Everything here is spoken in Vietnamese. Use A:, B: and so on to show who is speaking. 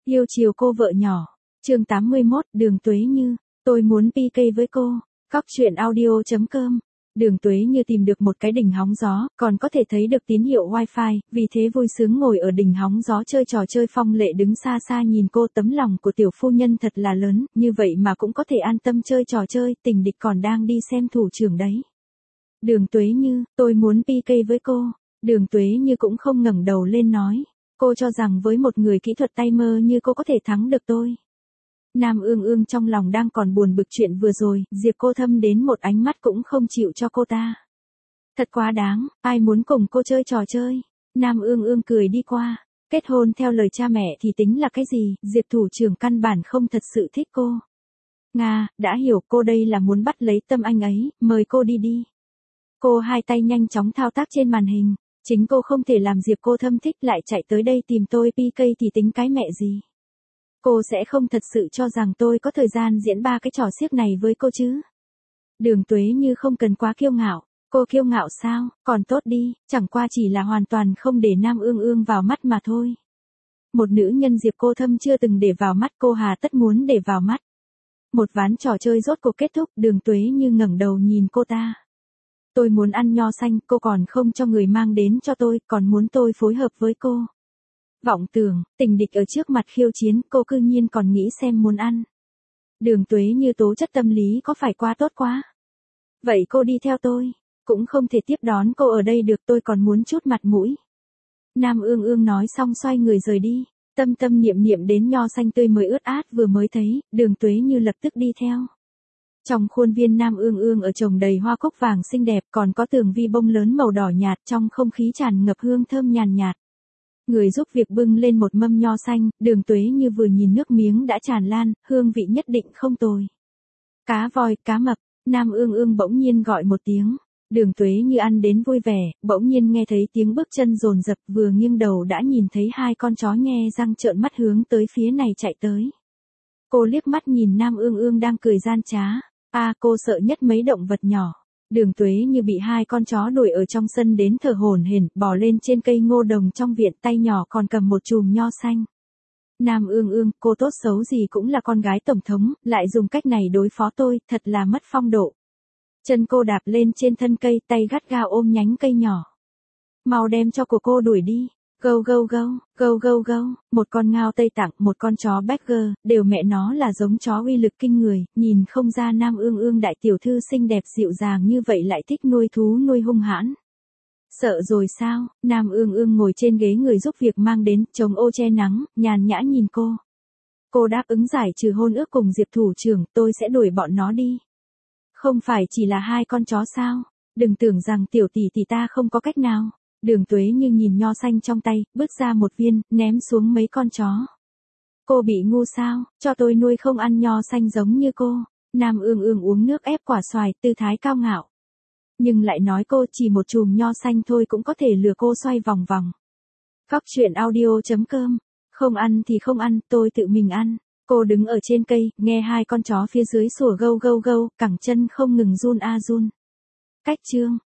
A: Yêu chiều cô vợ nhỏ. Chương 81, Đường Tuế Như, tôi muốn PK với cô. Cóc truyện audio.com. Đường Tuế Như tìm được một cái đỉnh hóng gió, còn có thể thấy được tín hiệu wifi, vì thế vui sướng ngồi ở đỉnh hóng gió chơi trò chơi. Phong Lệ đứng xa xa nhìn cô, tấm lòng của tiểu phu nhân thật là lớn, như vậy mà cũng có thể an tâm chơi trò chơi, tình địch còn đang đi xem thủ trưởng đấy. Đường Tuế Như, tôi muốn PK với cô. Đường Tuế Như cũng không ngẩng đầu lên nói. Cô cho rằng với một người kỹ thuật tay mơ như cô có thể thắng được tôi. Nam Ương Ương trong lòng đang còn buồn bực chuyện vừa rồi, Diệp Cô Thâm đến một ánh mắt cũng không chịu cho cô ta. Thật quá đáng, ai muốn cùng cô chơi trò chơi. Nam Ương Ương cười đi qua. Kết hôn theo lời cha mẹ thì tính là cái gì, Diệp thủ trưởng căn bản không thật sự thích cô. Nga, đã hiểu, cô đây là muốn bắt lấy tâm anh ấy, mời cô đi đi. Cô hai tay nhanh chóng thao tác trên màn hình. Chính cô không thể làm Diệp Cô Thâm thích lại chạy tới đây tìm tôi PK thì tính cái mẹ gì. Cô sẽ không thật sự cho rằng tôi có thời gian diễn ba cái trò xiếc này với cô chứ. Đường Tuế Như không cần quá kiêu ngạo. Cô kiêu ngạo sao, còn tốt đi, chẳng qua chỉ là hoàn toàn không để Nam Ương Ương vào mắt mà thôi. Một nữ nhân Diệp Cô Thâm chưa từng để vào mắt, cô hà tất muốn để vào mắt. Một ván trò chơi rốt cuộc kết thúc, Đường Tuế Như ngẩng đầu nhìn cô ta. Tôi muốn ăn nho xanh, cô còn không cho người mang đến cho tôi, còn muốn tôi phối hợp với cô. Vọng tưởng, tình địch ở trước mặt khiêu chiến, cô cư nhiên còn nghĩ xem muốn ăn. Đường Tuế Như tố chất tâm lý có phải quá tốt quá. Vậy cô đi theo tôi, cũng không thể tiếp đón cô ở đây được, tôi còn muốn chút mặt mũi. Nam Ương Ương nói xong xoay người rời đi, tâm tâm niệm niệm đến nho xanh tươi mới ướt át vừa mới thấy, Đường Tuế Như lập tức đi theo. Trong khuôn viên Nam Ương Ương ở trồng đầy hoa cúc vàng xinh đẹp, còn có tường vi bông lớn màu đỏ nhạt, trong không khí tràn ngập hương thơm nhàn nhạt. Người giúp việc bưng lên một mâm nho xanh, Đường Tuế Như vừa nhìn nước miếng đã tràn lan, hương vị nhất định không tồi. Cá voi, cá mập, Nam Ương Ương bỗng nhiên gọi một tiếng. Đường Tuế Như ăn đến vui vẻ, bỗng nhiên nghe thấy tiếng bước chân dồn dập, vừa nghiêng đầu đã nhìn thấy hai con chó nhe răng trợn mắt hướng tới phía này chạy tới. Cô liếc mắt nhìn Nam Ương Ương đang cười gian trá. Cô sợ nhất mấy động vật nhỏ. Đường Tuế Như bị hai con chó đuổi ở trong sân đến thở hổn hển, bò lên trên cây ngô đồng trong viện, tay nhỏ còn cầm một chùm nho xanh. Nam Ương Ương, cô tốt xấu gì cũng là con gái tổng thống, lại dùng cách này đối phó tôi, thật là mất phong độ. Chân cô đạp lên trên thân cây, tay gắt gao ôm nhánh cây nhỏ. Mau đem cho của cô đuổi đi. Gâu gâu gâu, gâu gâu gâu, một con ngao Tây Tạng, một con chó Berger, đều mẹ nó là giống chó uy lực kinh người, nhìn không ra Nam Ương Ương đại tiểu thư xinh đẹp dịu dàng như vậy lại thích nuôi thú nuôi hung hãn. Sợ rồi sao, Nam Ương Ương ngồi trên ghế người giúp việc mang đến, chống ô che nắng, nhàn nhã nhìn cô. Cô đáp ứng giải trừ hôn ước cùng Diệp thủ trưởng, tôi sẽ đuổi bọn nó đi. Không phải chỉ là hai con chó sao, đừng tưởng rằng tiểu tỷ tỷ ta không có cách nào. Đường Tuế Như nhìn nho xanh trong tay, bứt ra một viên, ném xuống mấy con chó. Cô bị ngu sao, cho tôi nuôi không ăn nho xanh giống như cô. Nam Ương Ương uống nước ép quả xoài, tư thái cao ngạo. Nhưng lại nói cô chỉ một chùm nho xanh thôi cũng có thể lừa cô xoay vòng vòng. Cóc truyện audio.com. Không ăn thì không ăn, tôi tự mình ăn. Cô đứng ở trên cây, nghe hai con chó phía dưới sủa gâu gâu gâu, cẳng chân không ngừng run run. Cách chương.